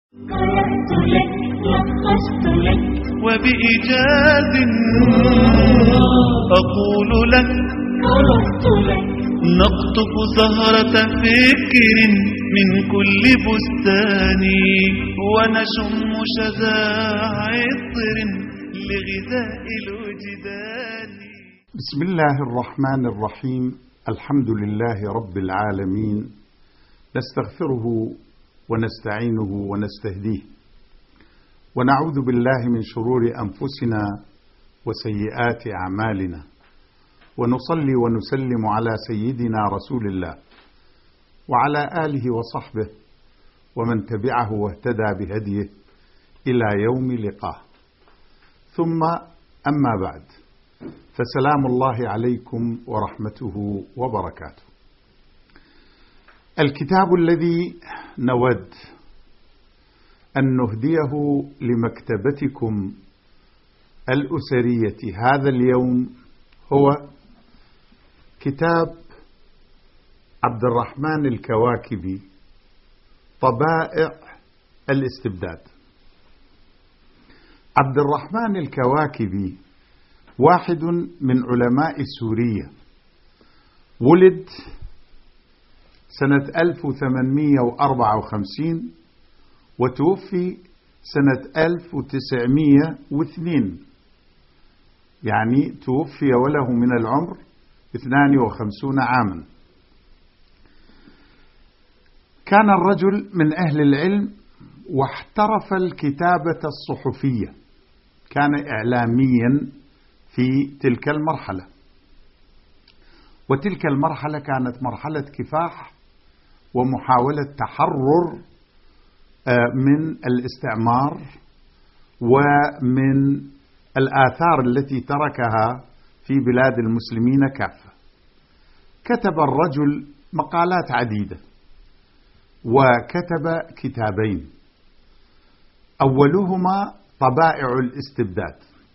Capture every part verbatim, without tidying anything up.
قرأت لك لخصت لك وبإيجاز أقول لك قرأت لك نقطف زهرة فكر من كل بستان ونشم شذا عطر لغذاء الوجدان. بسم الله الرحمن الرحيم. الحمد لله رب العالمين، نستغفره ونستعينه ونستهديه ونعوذ بالله من شرور أنفسنا وسيئات أعمالنا، ونصلي ونسلم على سيدنا رسول الله وعلى آله وصحبه ومن تبعه واهتدى بهديه إلى يوم لقاه. ثم أما بعد، فسلام الله عليكم ورحمته وبركاته. الكتاب الذي نود أن نهديه لمكتبتكم الأسرية هذا اليوم هو كتاب عبد الرحمن الكواكبي، طبائع الاستبداد. عبد الرحمن الكواكبي واحد من علماء سوريا، ولد سنة ألف وثمانمئة وأربعة وخمسين وتوفي سنة ألف وتسعمئة واثنين، يعني توفي وله من العمر اثنان وخمسين عاما. كان الرجل من أهل العلم واحترف الكتابة الصحفية، كان إعلاميا في تلك المرحلة، وتلك المرحلة كانت مرحلة كفاح ومحاولة تحرر من الاستعمار ومن الآثار التي تركها في بلاد المسلمين كافة. كتب الرجل مقالات عديدة وكتب كتابين، أولهما طبائع الاستبداد.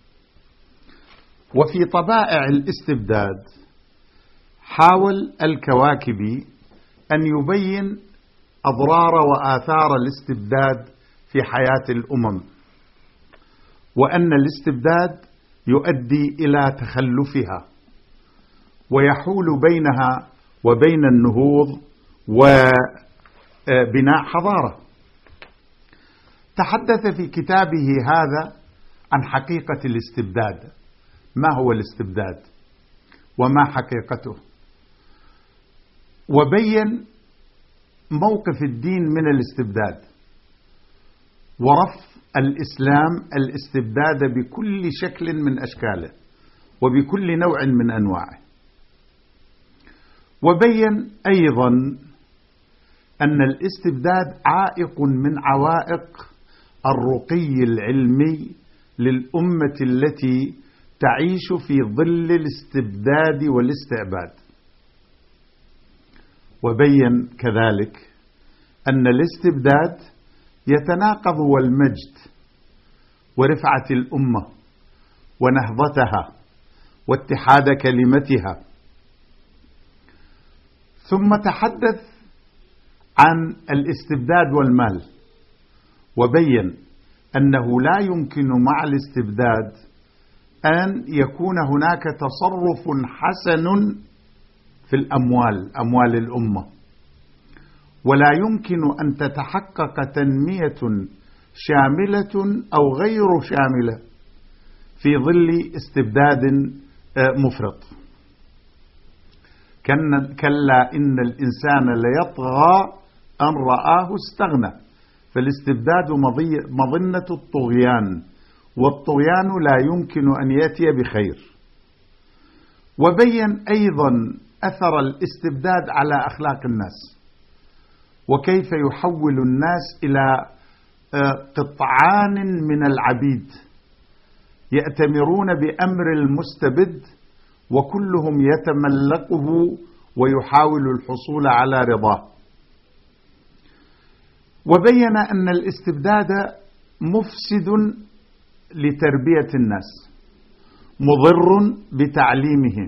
وفي طبائع الاستبداد حاول الكواكبي أن يبين أضرار وآثار الاستبداد في حياة الأمم، وأن الاستبداد يؤدي إلى تخلفها ويحول بينها وبين النهوض وبناء حضارة. تحدث في كتابه هذا عن حقيقة الاستبداد، ما هو الاستبداد وما حقيقته، وبين موقف الدين من الاستبداد ورفض الإسلام الاستبداد بكل شكل من أشكاله وبكل نوع من أنواعه. وبين أيضا أن الاستبداد عائق من عوائق الرقي العلمي للأمة التي تعيش في ظل الاستبداد والاستعباد. وبين كذلك أن الاستبداد يتناقض والمجد ورفعة الأمة ونهضتها واتحاد كلمتها. ثم تحدث عن الاستبداد والمال، وبين أنه لا يمكن مع الاستبداد أن يكون هناك تصرف حسن في الأموال، أموال الأمة، ولا يمكن أن تتحقق تنمية شاملة أو غير شاملة في ظل استبداد مفرط. كلا إن الإنسان ليطغى أن رآه استغنى، فالاستبداد مظنة الطغيان، والطغيان لا يمكن أن يأتي بخير. وبين أيضا أثر الاستبداد على أخلاق الناس، وكيف يحول الناس إلى قطعان من العبيد يأتمرون بأمر المستبد وكلهم يتملقه ويحاول الحصول على رضاه. وبين أن الاستبداد مفسد لتربية الناس، مضر بتعليمهم،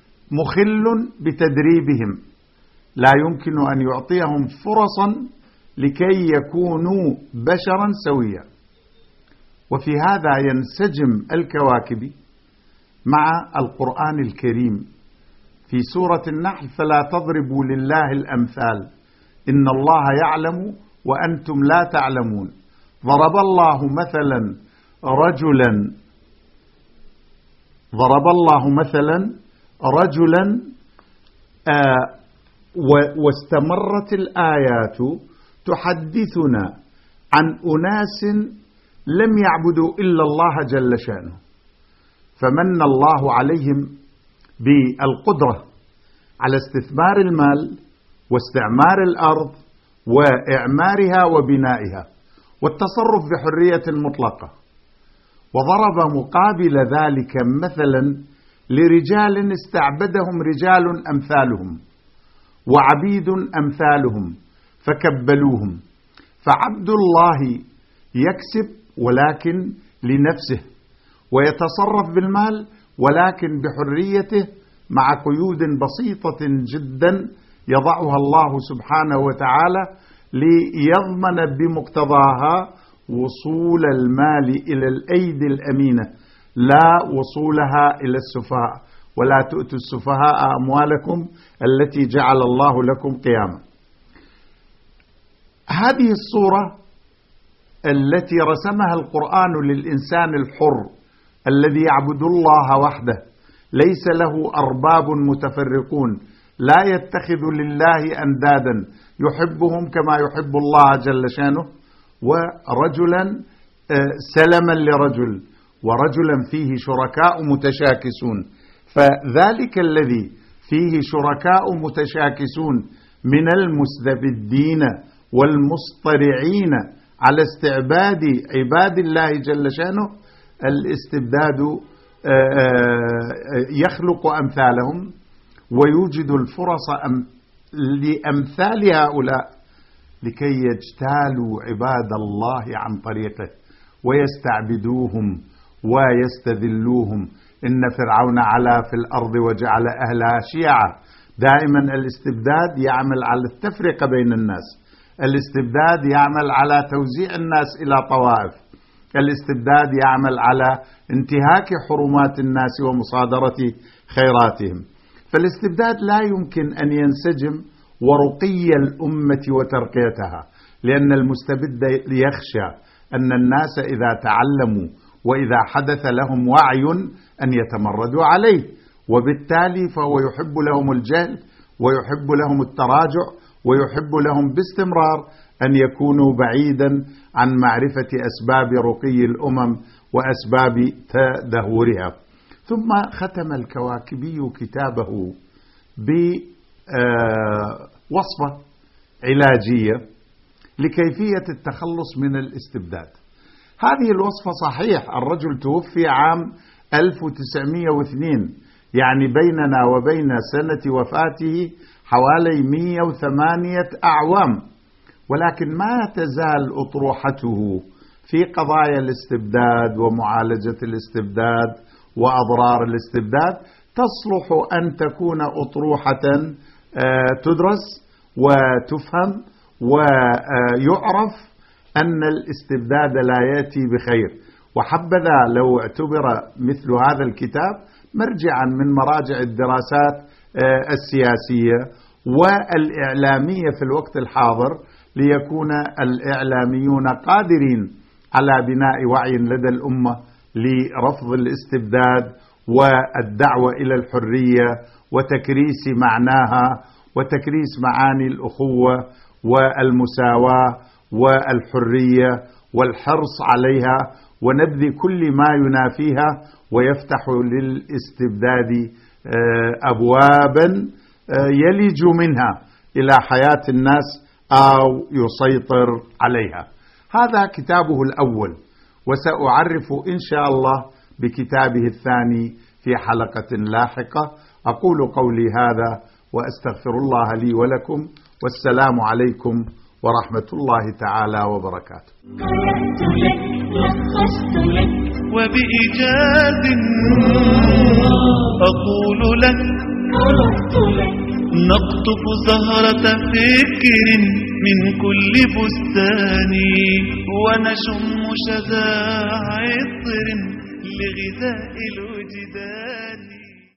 مخل بتدريبهم، لا يمكن أن يعطيهم فرصا لكي يكونوا بشرا سويا. وفي هذا ينسجم الكواكب مع القرآن الكريم في سورة النحل: فلا تضربوا لله الأمثال إن الله يعلم وأنتم لا تعلمون. ضرب الله مثلا رجلا ضرب الله مثلا رجلا آه واستمرت الآيات تحدثنا عن أناس لم يعبدوا إلا الله جل شأنه، فمن الله عليهم بالقدرة على استثمار المال واستعمار الأرض وإعمارها وبنائها والتصرف بحرية مطلقة، وضرب مقابل ذلك مثلا لرجال استعبدهم رجال أمثالهم وعبيد أمثالهم فكبلوهم. فعبد الله يكسب ولكن لنفسه، ويتصرف بالمال ولكن بحريته مع قيود بسيطة جدا يضعها الله سبحانه وتعالى ليضمن بمقتضاها وصول المال إلى الأيدي الأمينة لا وصولها إلى السفهاء. ولا تؤتوا السفهاء أموالكم التي جعل الله لكم قياما. هذه الصورة التي رسمها القرآن للإنسان الحر الذي يعبد الله وحده ليس له أرباب متفرقون، لا يتخذ لله أندادا يحبهم كما يحب الله جل شانه، ورجلا سلما لرجل، ورجلا فيه شركاء متشاكسون. فذلك الذي فيه شركاء متشاكسون من المستبدين والمصطرعين على استعباد عباد الله جل شانه، الاستبداد يخلق أمثالهم ويوجد الفرص لأمثال هؤلاء لكي يجتالوا عباد الله عن طريقه ويستعبدوهم ويستذلوهم. إن فرعون علا في الأرض وجعل أهلها شيعا. دائما الاستبداد يعمل على التفرقة بين الناس، الاستبداد يعمل على توزيع الناس إلى طوائف، الاستبداد يعمل على انتهاك حرمات الناس ومصادرة خيراتهم. فالاستبداد لا يمكن أن ينسجم ورقي الأمة وترقيتها، لأن المستبد يخشى أن الناس إذا تعلموا وإذا حدث لهم وعي أن يتمردوا عليه، وبالتالي فهو يحب لهم الجهل ويحب لهم التراجع ويحب لهم باستمرار أن يكونوا بعيدا عن معرفة أسباب رقي الأمم وأسباب تدهورها. ثم ختم الكواكبي كتابه بوصفة علاجية لكيفية التخلص من الاستبداد. هذه الوصفة صحيح، الرجل توفي عام ألف وتسعمئة واثنين، يعني بيننا وبين سنة وفاته حوالي مئة وثمانية أعوام، ولكن ما تزال أطروحته في قضايا الاستبداد ومعالجة الاستبداد وأضرار الاستبداد تصلح أن تكون أطروحة تدرس وتفهم ويعرف أن الاستبداد لا يأتي بخير. وحبذا لو اعتبر مثل هذا الكتاب مرجعا من مراجع الدراسات السياسية والإعلامية في الوقت الحاضر، ليكون الإعلاميون قادرين على بناء وعي لدى الأمة لرفض الاستبداد والدعوة إلى الحرية وتكريس معناها وتكريس معاني الأخوة والمساواة والحرية والحرص عليها، ونبذ كل ما ينافيها ويفتح للاستبداد أبوابا يلج منها إلى حياة الناس أو يسيطر عليها. هذا كتابه الأول، وسأعرف إن شاء الله بكتابه الثاني في حلقة لاحقة. أقول قولي هذا وأستغفر الله لي ولكم، والسلام عليكم ورحمة الله تعالى وبركاته. قرأت لك لخصت لك وبإيجاز أقول لك قرأت لك نقطف زهرة فكر من كل بستان ونشم شذا عطر لغذاء الوجدان.